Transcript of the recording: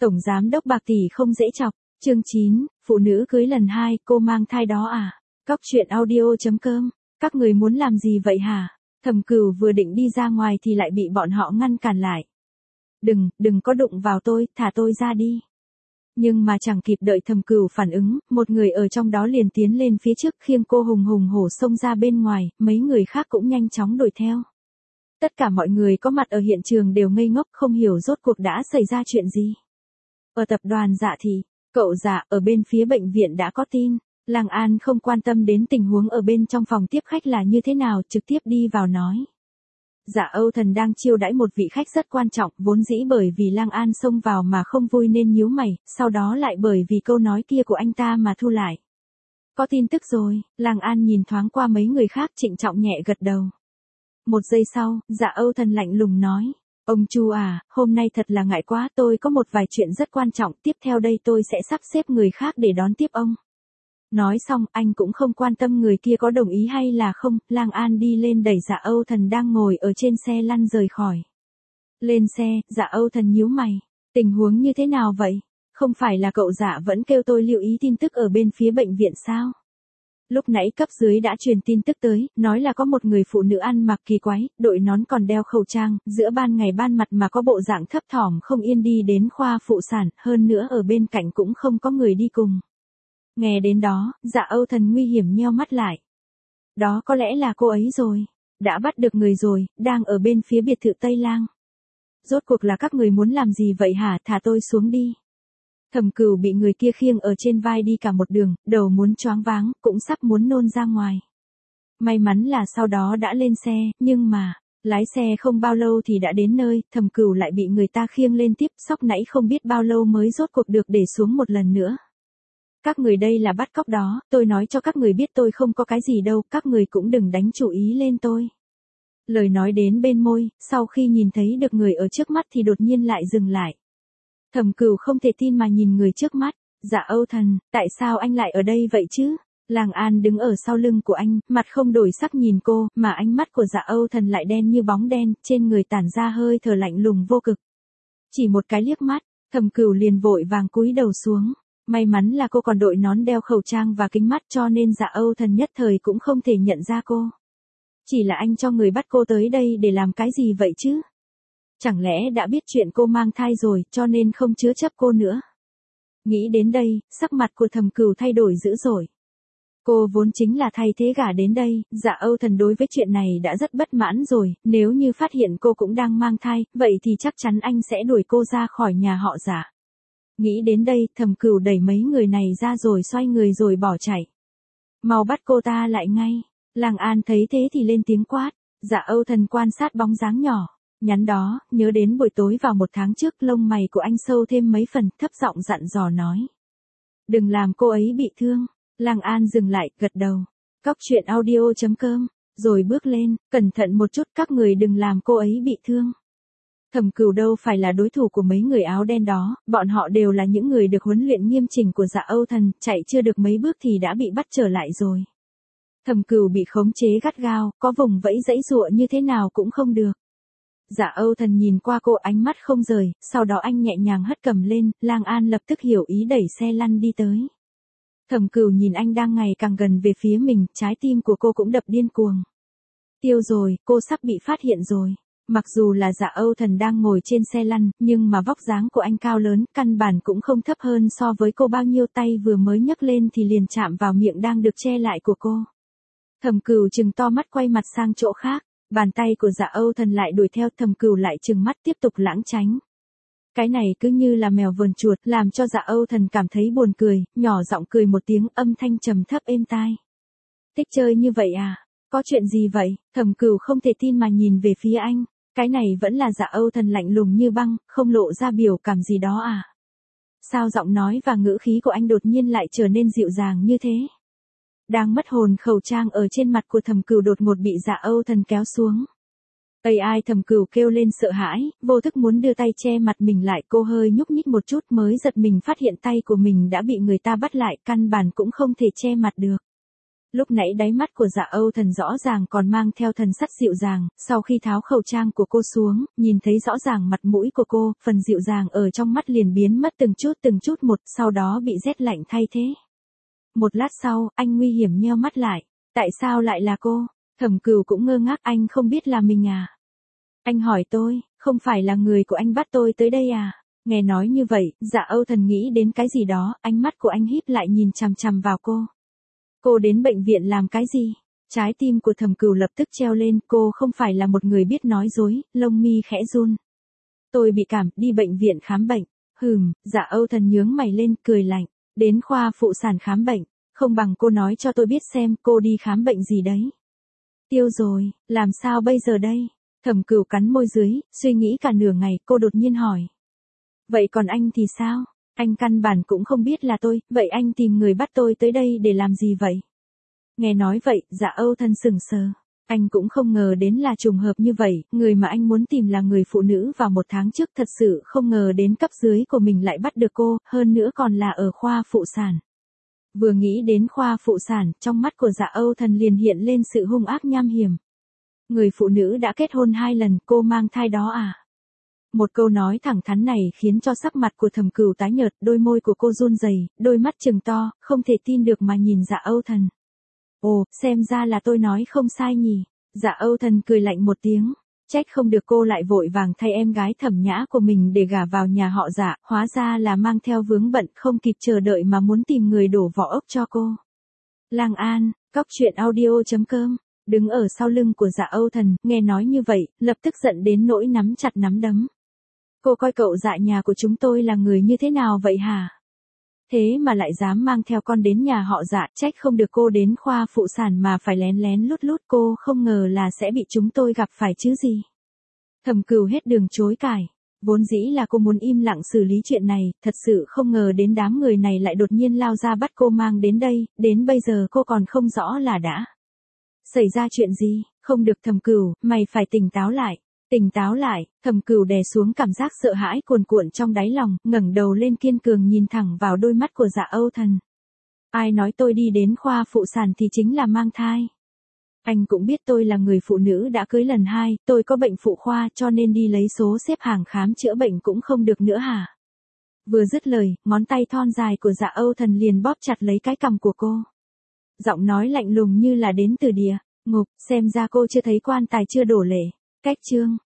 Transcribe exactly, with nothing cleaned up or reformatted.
Tổng giám đốc bạc tỷ không dễ chọc. Chương chín, phụ nữ cưới lần hai, cô mang thai đó à? Cóc truyện audio.com. Các người muốn làm gì vậy hả? Thẩm Cửu vừa định đi ra ngoài thì lại bị bọn họ ngăn cản lại. Đừng, đừng có đụng vào tôi, thả tôi ra đi. Nhưng mà chẳng kịp đợi Thẩm Cửu phản ứng, một người ở trong đó liền tiến lên phía trước khiêng cô hùng hùng hổ xông ra bên ngoài, mấy người khác cũng nhanh chóng đuổi theo. Tất cả mọi người có mặt ở hiện trường đều ngây ngốc không hiểu rốt cuộc đã xảy ra chuyện gì. Ở tập đoàn Dạ thì, cậu Dạ ở bên phía bệnh viện đã có tin. Lang An không quan tâm đến tình huống ở bên trong phòng tiếp khách là như thế nào, trực tiếp đi vào nói. Dạ Âu Thần đang chiêu đãi một vị khách rất quan trọng, vốn dĩ bởi vì Lang An xông vào mà không vui nên nhíu mày, sau đó lại bởi vì câu nói kia của anh ta mà thu lại. Có tin tức rồi, Lang An nhìn thoáng qua mấy người khác trịnh trọng nhẹ gật đầu. Một giây sau, Dạ Âu Thần lạnh lùng nói. Ông Chu à, hôm nay thật là ngại quá, tôi có một vài chuyện rất quan trọng, tiếp theo đây tôi sẽ sắp xếp người khác để đón tiếp ông. Nói xong, anh cũng không quan tâm người kia có đồng ý hay là không, Lang An đi lên đẩy Dạ Âu Thần đang ngồi ở trên xe lăn rời khỏi. Lên xe, Dạ Âu Thần nhíu mày. Tình huống như thế nào vậy? Không phải là cậu Dạ vẫn kêu tôi lưu ý tin tức ở bên phía bệnh viện sao? Lúc nãy cấp dưới đã truyền tin tức tới, nói là có một người phụ nữ ăn mặc kỳ quái, đội nón còn đeo khẩu trang, giữa ban ngày ban mặt mà có bộ dạng thấp thỏm không yên đi đến khoa phụ sản, hơn nữa ở bên cạnh cũng không có người đi cùng. Nghe đến đó, Dạ Âu Thần nguy hiểm nheo mắt lại. Đó có lẽ là cô ấy rồi. Đã bắt được người rồi, đang ở bên phía biệt thự Tây Lang. Rốt cuộc là các người muốn làm gì vậy hả, thả tôi xuống đi. Thẩm Cửu bị người kia khiêng ở trên vai đi cả một đường, đầu muốn choáng váng, cũng sắp muốn nôn ra ngoài. May mắn là sau đó đã lên xe, nhưng mà, lái xe không bao lâu thì đã đến nơi, Thẩm Cửu lại bị người ta khiêng lên tiếp, sóc nãy không biết bao lâu mới rốt cuộc được để xuống một lần nữa. Các người đây là bắt cóc đó, tôi nói cho các người biết tôi không có cái gì đâu, các người cũng đừng đánh chủ ý lên tôi. Lời nói đến bên môi, sau khi nhìn thấy được người ở trước mắt thì đột nhiên lại dừng lại. Thẩm Cửu không thể tin mà nhìn người trước mắt. Dạ Âu Thần, tại sao anh lại ở đây vậy chứ? Lang An đứng ở sau lưng của anh, mặt không đổi sắc nhìn cô, mà ánh mắt của Dạ Âu Thần lại đen như bóng đen, trên người tản ra hơi thở lạnh lùng vô cực. Chỉ một cái liếc mắt, Thẩm Cửu liền vội vàng cúi đầu xuống. May mắn là cô còn đội nón đeo khẩu trang và kính mắt cho nên Dạ Âu Thần nhất thời cũng không thể nhận ra cô. Chỉ là anh cho người bắt cô tới đây để làm cái gì vậy chứ? Chẳng lẽ đã biết chuyện cô mang thai rồi cho nên không chứa chấp cô nữa? Nghĩ đến đây, sắc mặt của Thẩm Cửu thay đổi dữ dội. Cô vốn chính là thay thế gả đến đây, Dạ Âu Thần đối với chuyện này đã rất bất mãn rồi, nếu như phát hiện cô cũng đang mang thai, vậy thì chắc chắn anh sẽ đuổi cô ra khỏi nhà họ Dạ. Nghĩ đến đây, Thẩm Cửu đẩy mấy người này ra rồi xoay người rồi bỏ chạy. Mau bắt cô ta lại ngay. Lang An thấy thế thì lên tiếng quát. Dạ Âu Thần quan sát bóng dáng nhỏ. Nhắn đó, nhớ đến buổi tối vào một tháng trước lông mày của anh sâu thêm mấy phần, thấp giọng dặn dò nói. Đừng làm cô ấy bị thương. Lang An dừng lại, gật đầu. Cóc truyện audio.com, rồi bước lên, cẩn thận một chút, các người đừng làm cô ấy bị thương. Thẩm Cửu đâu phải là đối thủ của mấy người áo đen đó, bọn họ đều là những người được huấn luyện nghiêm chỉnh của Dạ Âu Thần, chạy chưa được mấy bước thì đã bị bắt trở lại rồi. Thẩm Cửu bị khống chế gắt gao, có vùng vẫy dãy giụa như thế nào cũng không được. Dạ Âu Thần nhìn qua cô ánh mắt không rời, sau đó anh nhẹ nhàng hất cầm lên, Lang An lập tức hiểu ý đẩy xe lăn đi tới. Thẩm Cửu nhìn anh đang ngày càng gần về phía mình, trái tim của cô cũng đập điên cuồng. Tiêu rồi, cô sắp bị phát hiện rồi. Mặc dù là Dạ Âu Thần đang ngồi trên xe lăn, nhưng mà vóc dáng của anh cao lớn, căn bản cũng không thấp hơn so với cô bao nhiêu, tay vừa mới nhấc lên thì liền chạm vào miệng đang được che lại của cô. Thẩm Cửu trừng to mắt quay mặt sang chỗ khác, bàn tay của Dạ Âu Thần lại đuổi theo, Thẩm Cửu lại trừng mắt tiếp tục lãng tránh. Cái này cứ như là mèo vờn chuột, làm cho Dạ Âu Thần cảm thấy buồn cười, nhỏ giọng cười một tiếng, âm thanh trầm thấp êm tai. Thích chơi như vậy à? Có chuyện gì vậy? Thẩm Cửu không thể tin mà nhìn về phía anh. Cái này vẫn là Dạ Âu Thần lạnh lùng như băng, không lộ ra biểu cảm gì đó à? Sao giọng nói và ngữ khí của anh đột nhiên lại trở nên dịu dàng như thế? Đang mất hồn, khẩu trang ở trên mặt của Thẩm Cửu đột ngột bị Dạ Âu Thần kéo xuống. Ây ai, Thẩm Cửu kêu lên sợ hãi, vô thức muốn đưa tay che mặt mình lại, cô hơi nhúc nhích một chút mới giật mình phát hiện tay của mình đã bị người ta bắt lại, căn bản cũng không thể che mặt được. Lúc nãy đáy mắt của Dạ Âu Thần rõ ràng còn mang theo thần sắc dịu dàng, sau khi tháo khẩu trang của cô xuống, nhìn thấy rõ ràng mặt mũi của cô, phần dịu dàng ở trong mắt liền biến mất từng chút từng chút một, sau đó bị rét lạnh thay thế. Một lát sau, anh nguy hiểm nheo mắt lại. Tại sao lại là cô? Thẩm Cửu cũng ngơ ngác, anh không biết là mình à? Anh hỏi tôi, không phải là người của anh bắt tôi tới đây à? Nghe nói như vậy, Dạ Âu Thần nghĩ đến cái gì đó, ánh mắt của anh híp lại nhìn chằm chằm vào cô. Cô đến bệnh viện làm cái gì? Trái tim của Thẩm Cửu lập tức treo lên, cô không phải là một người biết nói dối, lông mi khẽ run. Tôi bị cảm, đi bệnh viện khám bệnh. Hừm, Dạ Âu Thần nhướng mày lên, cười lạnh. Đến khoa phụ sản khám bệnh, không bằng cô nói cho tôi biết xem cô đi khám bệnh gì đấy. Tiêu rồi, làm sao bây giờ đây? Thẩm Cửu cắn môi dưới, suy nghĩ cả nửa ngày, cô đột nhiên hỏi. Vậy còn anh thì sao? Anh căn bản cũng không biết là tôi, vậy anh tìm người bắt tôi tới đây để làm gì vậy? Nghe nói vậy, Dạ Âu Thần sững sờ. Anh cũng không ngờ đến là trùng hợp như vậy, người mà anh muốn tìm là người phụ nữ vào một tháng trước, thật sự không ngờ đến cấp dưới của mình lại bắt được cô, hơn nữa còn là ở khoa phụ sản. Vừa nghĩ đến khoa phụ sản, trong mắt của Dạ Âu Thần liền hiện lên sự hung ác nham hiểm. Người phụ nữ đã kết hôn hai lần, cô mang thai đó à? Một câu nói thẳng thắn này khiến cho sắc mặt của Thẩm Cửu tái nhợt, đôi môi của cô run rẩy, đôi mắt trừng to, không thể tin được mà nhìn Dạ Âu Thần. Ồ, xem ra là tôi nói không sai nhỉ. Dạ Âu Thần cười lạnh một tiếng. Trách không được cô lại vội vàng thay em gái Thẩm Nhã của mình để gả vào nhà họ Dạ, hóa ra là mang theo vướng bận, không kịp chờ đợi mà muốn tìm người đổ vỏ ốc cho cô. Lang An, cóc truyện audio chấm com. Đứng ở sau lưng của Dạ Âu Thần, nghe nói như vậy, lập tức giận đến nỗi nắm chặt nắm đấm. Cô coi cậu Dạ nhà của chúng tôi là người như thế nào vậy hả? Thế mà lại dám mang theo con đến nhà họ Dạ, trách không được cô đến khoa phụ sản mà phải lén lén lút lút, cô không ngờ là sẽ bị chúng tôi gặp phải chứ gì. Thẩm Cửu hết đường chối cãi. Vốn dĩ là cô muốn im lặng xử lý chuyện này, thật sự không ngờ đến đám người này lại đột nhiên lao ra bắt cô mang đến đây, đến bây giờ cô còn không rõ là đã xảy ra chuyện gì. Không được Thẩm Cửu, mày phải tỉnh táo lại. Tỉnh táo lại, Thẩm Cửu đè xuống cảm giác sợ hãi cuồn cuộn trong đáy lòng, ngẩng đầu lên kiên cường nhìn thẳng vào đôi mắt của Dạ Âu Thần. Ai nói tôi đi đến khoa phụ sản thì chính là mang thai. Anh cũng biết tôi là người phụ nữ đã cưới lần hai, tôi có bệnh phụ khoa cho nên đi lấy số xếp hàng khám chữa bệnh cũng không được nữa hả? Vừa dứt lời, ngón tay thon dài của Dạ Âu Thần liền bóp chặt lấy cái cằm của cô. Giọng nói lạnh lùng như là đến từ địa ngục, xem ra cô chưa thấy quan tài chưa đổ lệ. Cách chương